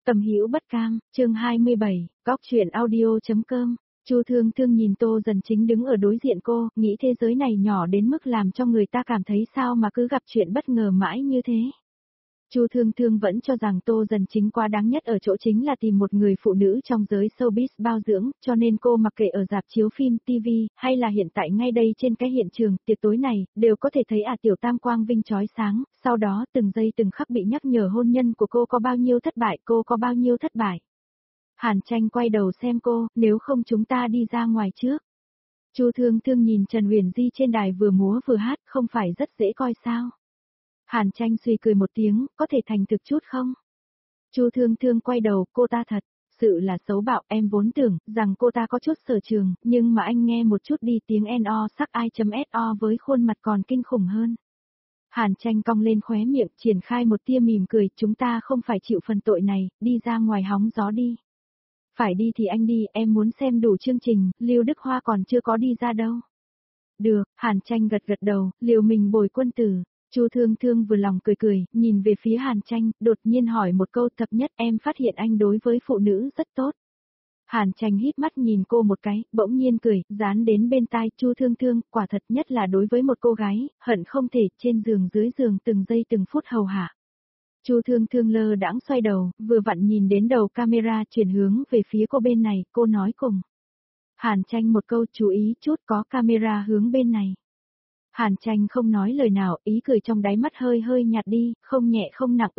Tầm Hữu Bất Cam, chương 27, Góc truyện audio.com. Chu Thương Thương nhìn Tô Dần Chính đứng ở đối diện cô, nghĩ thế giới này nhỏ đến mức làm cho người ta cảm thấy sao mà cứ gặp chuyện bất ngờ mãi như thế. Chu Thương Thương vẫn cho rằng Tô Dần Chính quá đáng nhất ở chỗ chính là tìm một người phụ nữ trong giới showbiz bao dưỡng, cho nên cô mặc kệ ở rạp chiếu phim, TV, hay là hiện tại ngay đây trên cái hiện trường, tiệc tối này, đều có thể thấy tiểu tam quang vinh chói sáng, sau đó từng giây từng khắc bị nhắc nhở hôn nhân của cô có bao nhiêu thất bại, cô có bao nhiêu thất bại. Hàn Tranh quay đầu xem cô, nếu không chúng ta đi ra ngoài trước. Chu Thương Thương nhìn Trần Huyền Di trên đài vừa múa vừa hát, không phải rất dễ coi sao. Hàn Tranh suy cười một tiếng, có thể thành thực chút không? Chu Thương Thương quay đầu, cô ta thật sự là xấu bạo, em vốn tưởng rằng cô ta có chút sở trường, nhưng mà anh nghe một chút đi, tiếng NO sắc I.SO với khuôn mặt còn kinh khủng hơn. Hàn Tranh cong lên khóe miệng, triển khai một tia mỉm cười, chúng ta không phải chịu phần tội này, đi ra ngoài hóng gió đi. Phải đi thì anh đi, em muốn xem đủ chương trình, Lưu Đức Hoa còn chưa có đi ra đâu. Được, Hàn Tranh gật gật đầu, liều mình bồi quân tử. Chu Thương Thương vừa lòng cười cười, nhìn về phía Hàn Tranh, đột nhiên hỏi một câu, thập nhất, em phát hiện anh đối với phụ nữ rất tốt. Hàn Tranh híp mắt nhìn cô một cái, bỗng nhiên cười, dán đến bên tai Chu Thương Thương, quả thật nhất là đối với một cô gái, hận không thể trên giường dưới giường từng giây từng phút hầu hạ. Chu Thương Thương lơ đãng xoay đầu, vừa vặn nhìn đến đầu camera chuyển hướng về phía cô bên này, cô nói cùng. Hàn Tranh một câu, chú ý chút, có camera hướng bên này. Hàn Tranh không nói lời nào, ý cười trong đáy mắt hơi hơi nhạt đi, không nhẹ không nặng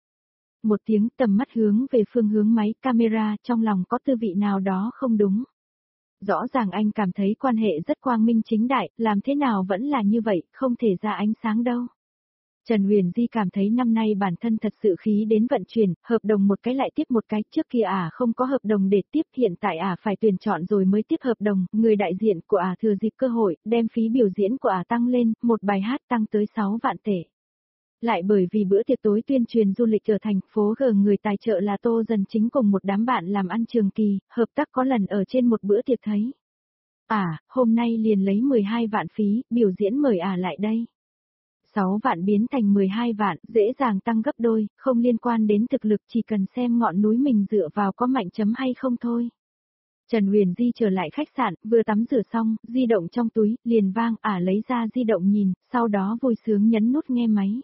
Một tiếng, tầm mắt hướng về phương hướng máy camera, trong lòng có tư vị nào đó không đúng. Rõ ràng anh cảm thấy quan hệ rất quang minh chính đại, làm thế nào vẫn là như vậy, không thể ra ánh sáng đâu. Trần Huyền Di cảm thấy năm nay bản thân thật sự khí đến vận chuyển, hợp đồng một cái lại tiếp một cái, trước kia không có hợp đồng để tiếp, hiện tại phải tuyển chọn rồi mới tiếp hợp đồng, người đại diện của thừa dịp cơ hội, đem phí biểu diễn của tăng lên, một bài hát tăng tới 6 vạn tệ. Lại bởi vì bữa tiệc tối tuyên truyền du lịch ở thành phố G, người tài trợ là Tô Dần Chính cùng một đám bạn làm ăn trường kỳ, hợp tác có lần ở trên một bữa tiệc thấy. Hôm nay liền lấy 12 vạn phí, biểu diễn mời lại đây. 6 vạn biến thành 12 vạn, dễ dàng tăng gấp đôi, không liên quan đến thực lực, chỉ cần xem ngọn núi mình dựa vào có mạnh chấm hay không thôi. Trần Huyền Di trở lại khách sạn, vừa tắm rửa xong, di động trong túi, liền vang, lấy ra di động nhìn, sau đó vui sướng nhấn nút nghe máy.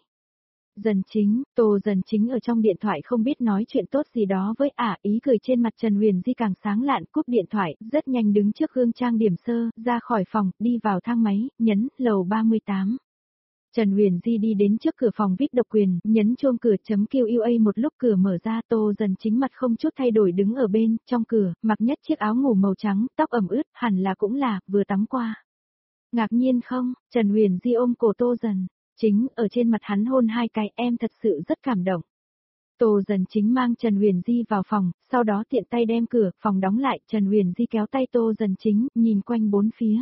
Dần Chính, Tô Dần Chính ở trong điện thoại không biết nói chuyện tốt gì đó với ý cười trên mặt Trần Huyền Di càng sáng lạn, cúp điện thoại, rất nhanh đứng trước gương trang điểm sơ, ra khỏi phòng, đi vào thang máy, nhấn, lầu 38. Trần Huyền Di đi đến trước cửa phòng VIP độc quyền, nhấn chuông cửa chấm QA, một lúc cửa mở ra, Tô Dần Chính mặt không chút thay đổi đứng ở bên, trong cửa, mặc nhất chiếc áo ngủ màu trắng, tóc ẩm ướt, hẳn là cũng là, vừa tắm qua. Ngạc nhiên không, Trần Huyền Di ôm cổ Tô Dần Chính, ở trên mặt hắn hôn 2 cái, em thật sự rất cảm động. Tô Dần Chính mang Trần Huyền Di vào phòng, sau đó tiện tay đem cửa, phòng đóng lại, Trần Huyền Di kéo tay Tô Dần Chính, nhìn quanh bốn phía.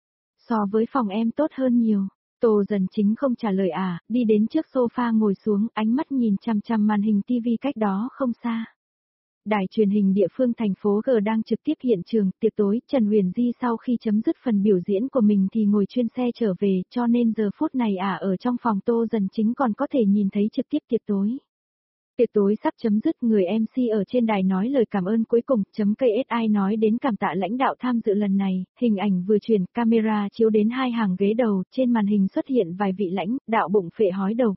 So với phòng em tốt hơn nhiều. Tô Dần Chính không trả lời đi đến trước sofa ngồi xuống, ánh mắt nhìn chằm chằm màn hình TV cách đó không xa. Đài truyền hình địa phương thành phố G đang trực tiếp hiện trường, tiệc tối, Trần Huyền Di sau khi chấm dứt phần biểu diễn của mình thì ngồi chuyên xe trở về, cho nên giờ phút này ở trong phòng Tô Dần Chính còn có thể nhìn thấy trực tiếp tiệc tối. Tiệc tối sắp chấm dứt, người MC ở trên đài nói lời cảm ơn cuối cùng, KSI nói đến cảm tạ lãnh đạo tham dự lần này, hình ảnh vừa chuyển, camera chiếu đến 2 hàng ghế đầu, trên màn hình xuất hiện vài vị lãnh đạo bụng phệ hói đầu,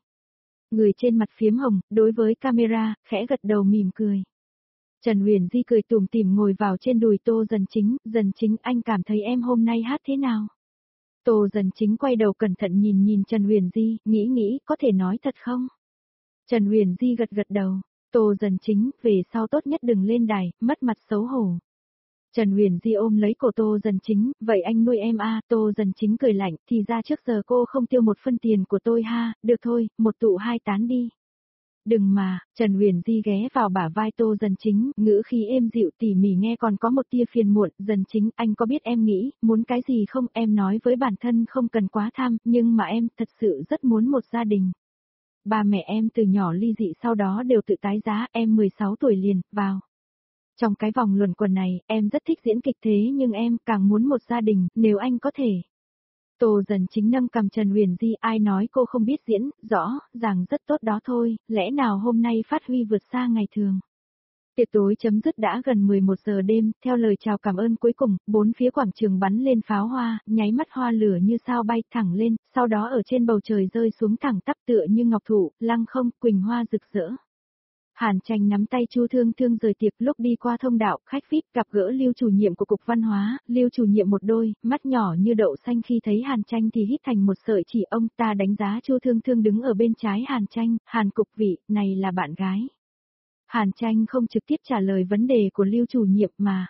người trên mặt phiếm hồng, đối với camera, khẽ gật đầu mỉm cười. Trần Huyền Di cười tủm tỉm ngồi vào trên đùi Tô Dần Chính, anh cảm thấy em hôm nay hát thế nào? Tô Dần Chính quay đầu cẩn thận nhìn Trần Huyền Di, nghĩ, có thể nói thật không? Trần Huyền Di gật gật đầu, Tô Dần Chính, về sau tốt nhất đừng lên đài, mất mặt xấu hổ. Trần Huyền Di ôm lấy cổ Tô Dần Chính, vậy anh nuôi em Tô Dần Chính cười lạnh, thì ra trước giờ cô không tiêu một phân tiền của tôi được thôi, một tụ hai tán đi. Đừng mà, Trần Huyền Di ghé vào bả vai Tô Dần Chính, ngữ khí êm dịu tỉ mỉ nghe còn có một tia phiền muộn, Dần Chính, anh có biết em nghĩ, muốn cái gì không, em nói với bản thân không cần quá tham, nhưng mà em thật sự rất muốn một gia đình. Ba mẹ em từ nhỏ ly dị sau đó đều tự tái giá, em 16 tuổi liền, vào. Trong cái vòng luẩn quẩn này, em rất thích diễn kịch thế nhưng em càng muốn một gia đình, nếu anh có thể. Tô Dần Chính nâng cầm Trần Huyền Di, ai nói cô không biết diễn, rõ ràng rất tốt đó thôi, lẽ nào hôm nay phát huy vượt xa ngày thường. Tiệc tối chấm dứt đã gần 11 giờ đêm, theo lời chào cảm ơn cuối cùng, bốn phía quảng trường bắn lên pháo hoa, nháy mắt hoa lửa như sao bay thẳng lên, sau đó ở trên bầu trời rơi xuống thẳng tắp tựa như ngọc thụ, lăng không, quỳnh hoa rực rỡ. Hàn Tranh nắm tay Chu Thương Thương rời tiệc, lúc đi qua thông đạo, khách VIP gặp gỡ Lưu chủ nhiệm của Cục Văn hóa, Lưu chủ nhiệm một đôi, mắt nhỏ như đậu xanh khi thấy Hàn Tranh thì hít thành một sợi chỉ, ông ta đánh giá Chu Thương Thương đứng ở bên trái Hàn Tranh, Hàn cục vị, này là bạn gái. Hàn Tranh không trực tiếp trả lời vấn đề của Lưu chủ nhiệm mà.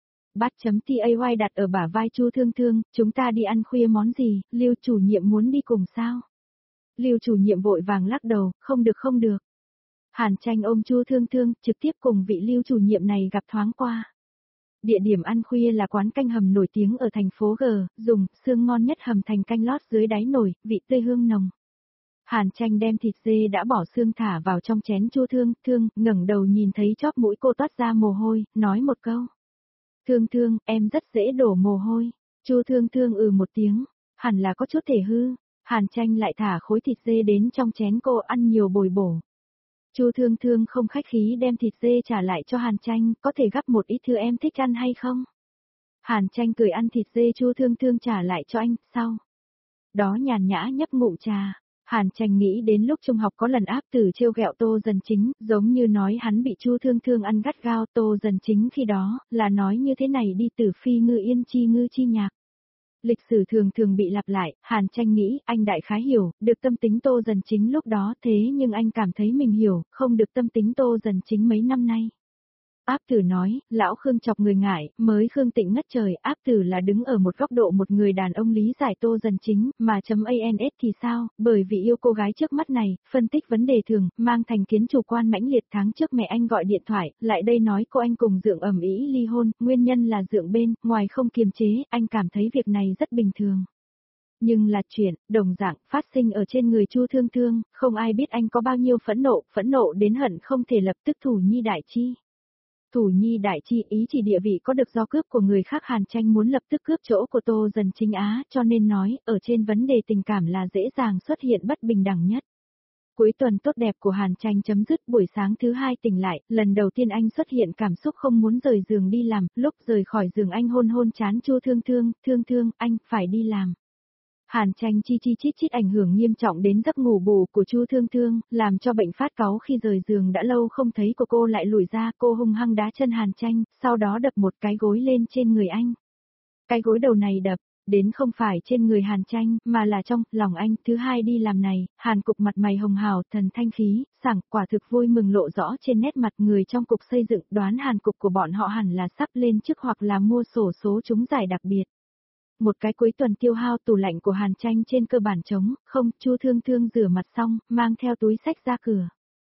Bắt.tay đặt ở bả vai Chu Thương Thương, chúng ta đi ăn khuya món gì, Lưu chủ nhiệm muốn đi cùng sao? Lưu chủ nhiệm vội vàng lắc đầu, không được không được. Hàn Tranh ôm Chu Thương Thương, trực tiếp cùng vị Lưu chủ nhiệm này gặp thoáng qua. Địa điểm ăn khuya là quán canh hầm nổi tiếng ở thành phố G, dùng xương ngon nhất hầm thành canh lót dưới đáy nồi, vị tươi hương nồng. Hàn Tranh đem thịt dê đã bỏ xương thả vào trong chén Chu Thương Thương, ngẩng đầu nhìn thấy chóp mũi cô toát ra mồ hôi, nói một câu. Thương Thương, em rất dễ đổ mồ hôi. Chu Thương Thương một tiếng, hẳn là có chút thể hư. Hàn Tranh lại thả khối thịt dê đến trong chén cô, ăn nhiều bồi bổ. Chu Thương Thương không khách khí đem thịt dê trả lại cho Hàn Tranh, có thể gắp một ít thứ em thích ăn hay không? Hàn Tranh cười ăn thịt dê Chu Thương Thương trả lại cho anh, sau đó nhàn nhã nhấp ngụm trà. Hàn Tranh nghĩ đến lúc trung học có lần Áp Tử trêu ghẹo Tô Dần Chính, giống như nói hắn bị Chu Thương Thương ăn gắt gao, Tô Dần Chính khi đó, là nói như thế này đi, tử phi ngư yên chi nhạc. Lịch sử thường thường bị lặp lại, Hàn Tranh nghĩ, anh đại khái hiểu, được tâm tính Tô Dần Chính lúc đó, thế nhưng anh cảm thấy mình hiểu, không được tâm tính Tô Dần Chính mấy năm nay. Áp Tử nói, lão Khương chọc người ngại, mới Khương Tịnh ngất trời, Áp Tử là đứng ở một góc độ một người đàn ông lý giải Tô Dần Chính, mà .ans thì sao, bởi vì yêu cô gái trước mắt này, phân tích vấn đề thường, mang thành kiến chủ quan mãnh liệt. Tháng trước mẹ anh gọi điện thoại, lại đây nói cô anh cùng Dượng ầm ĩ ly hôn, nguyên nhân là Dượng bên, ngoài không kiềm chế, anh cảm thấy việc này rất bình thường. Nhưng là chuyện, đồng dạng, phát sinh ở trên người Chu Thương Thương, không ai biết anh có bao nhiêu phẫn nộ đến hận không thể lập tức thủ nhi đại chi. Thủ nhi đại chi ý chỉ địa vị có được do cướp của người khác. Hàn Tranh muốn lập tức cướp chỗ của Tô Dần Chính Á, cho nên nói, ở trên vấn đề tình cảm là dễ dàng xuất hiện bất bình đẳng nhất. Cuối tuần tốt đẹp của Hàn Tranh chấm dứt, buổi sáng thứ hai tỉnh lại, lần đầu tiên anh xuất hiện cảm xúc không muốn rời giường đi làm, lúc rời khỏi giường anh hôn trán Chu Thương Thương, Thương, anh phải đi làm. Hàn Tranh chi chít ảnh hưởng nghiêm trọng đến giấc ngủ bù của Chu Thương Thương, làm cho bệnh phát cáu khi rời giường đã lâu không thấy của cô lại lùi ra, cô hung hăng đá chân Hàn Tranh, sau đó đập một cái gối lên trên người anh. Cái gối đầu này đập, đến không phải trên người Hàn Tranh, mà là trong lòng anh. Thứ hai đi làm này, Hàn cục mặt mày hồng hào, thần thanh khí, sảng, quả thực vui mừng lộ rõ trên nét mặt. Người trong cục xây dựng đoán Hàn cục của bọn họ hẳn là sắp lên chức hoặc là mua sổ số trúng giải đặc biệt. Một cái cuối tuần tiêu hao, tủ lạnh của Hàn Tranh trên cơ bản trống, không. Chu Thương Thương rửa mặt xong, mang theo túi xách ra cửa.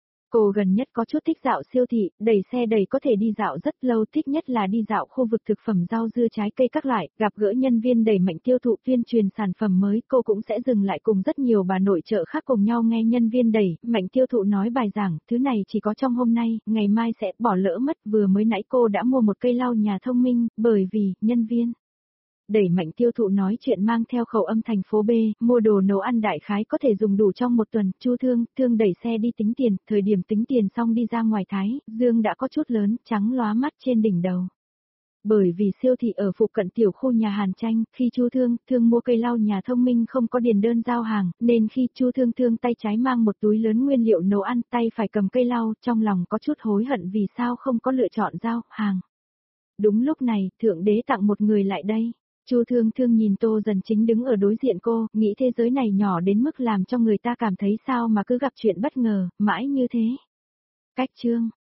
Cô gần nhất có chút thích dạo siêu thị, đẩy xe đẩy có thể đi dạo rất lâu, thích nhất là đi dạo khu vực thực phẩm rau dưa trái cây các loại, gặp gỡ nhân viên đẩy mạnh tiêu thụ tuyên truyền sản phẩm mới, cô cũng sẽ dừng lại cùng rất nhiều bà nội trợ khác cùng nhau nghe nhân viên đẩy mạnh tiêu thụ nói bài giảng, thứ này chỉ có trong hôm nay, ngày mai sẽ bỏ lỡ mất. Vừa mới nãy cô đã mua một cây lau nhà thông minh, bởi vì nhân viên đẩy mạnh tiêu thụ nói chuyện mang theo khẩu âm thành phố B, mua đồ nấu ăn đại khái có thể dùng đủ trong một tuần. Chu Thương đẩy xe đi tính tiền, thời điểm tính tiền xong đi ra ngoài thái, dương đã có chút lớn, trắng lóa mắt trên đỉnh đầu. Bởi vì siêu thị ở phụ cận tiểu khu nhà Hàn Tranh, khi Chu Thương mua cây lau nhà thông minh không có điền đơn giao hàng, nên khi Chu Thương tay trái mang một túi lớn nguyên liệu nấu ăn, tay phải cầm cây lau, trong lòng có chút hối hận vì sao không có lựa chọn giao hàng. Đúng lúc này, Thượng Đế tặng một người lại đây. Chu Thương nhìn Tô Dần Chính đứng ở đối diện cô, nghĩ thế giới này nhỏ đến mức làm cho người ta cảm thấy sao mà cứ gặp chuyện bất ngờ, mãi như thế. Cách chương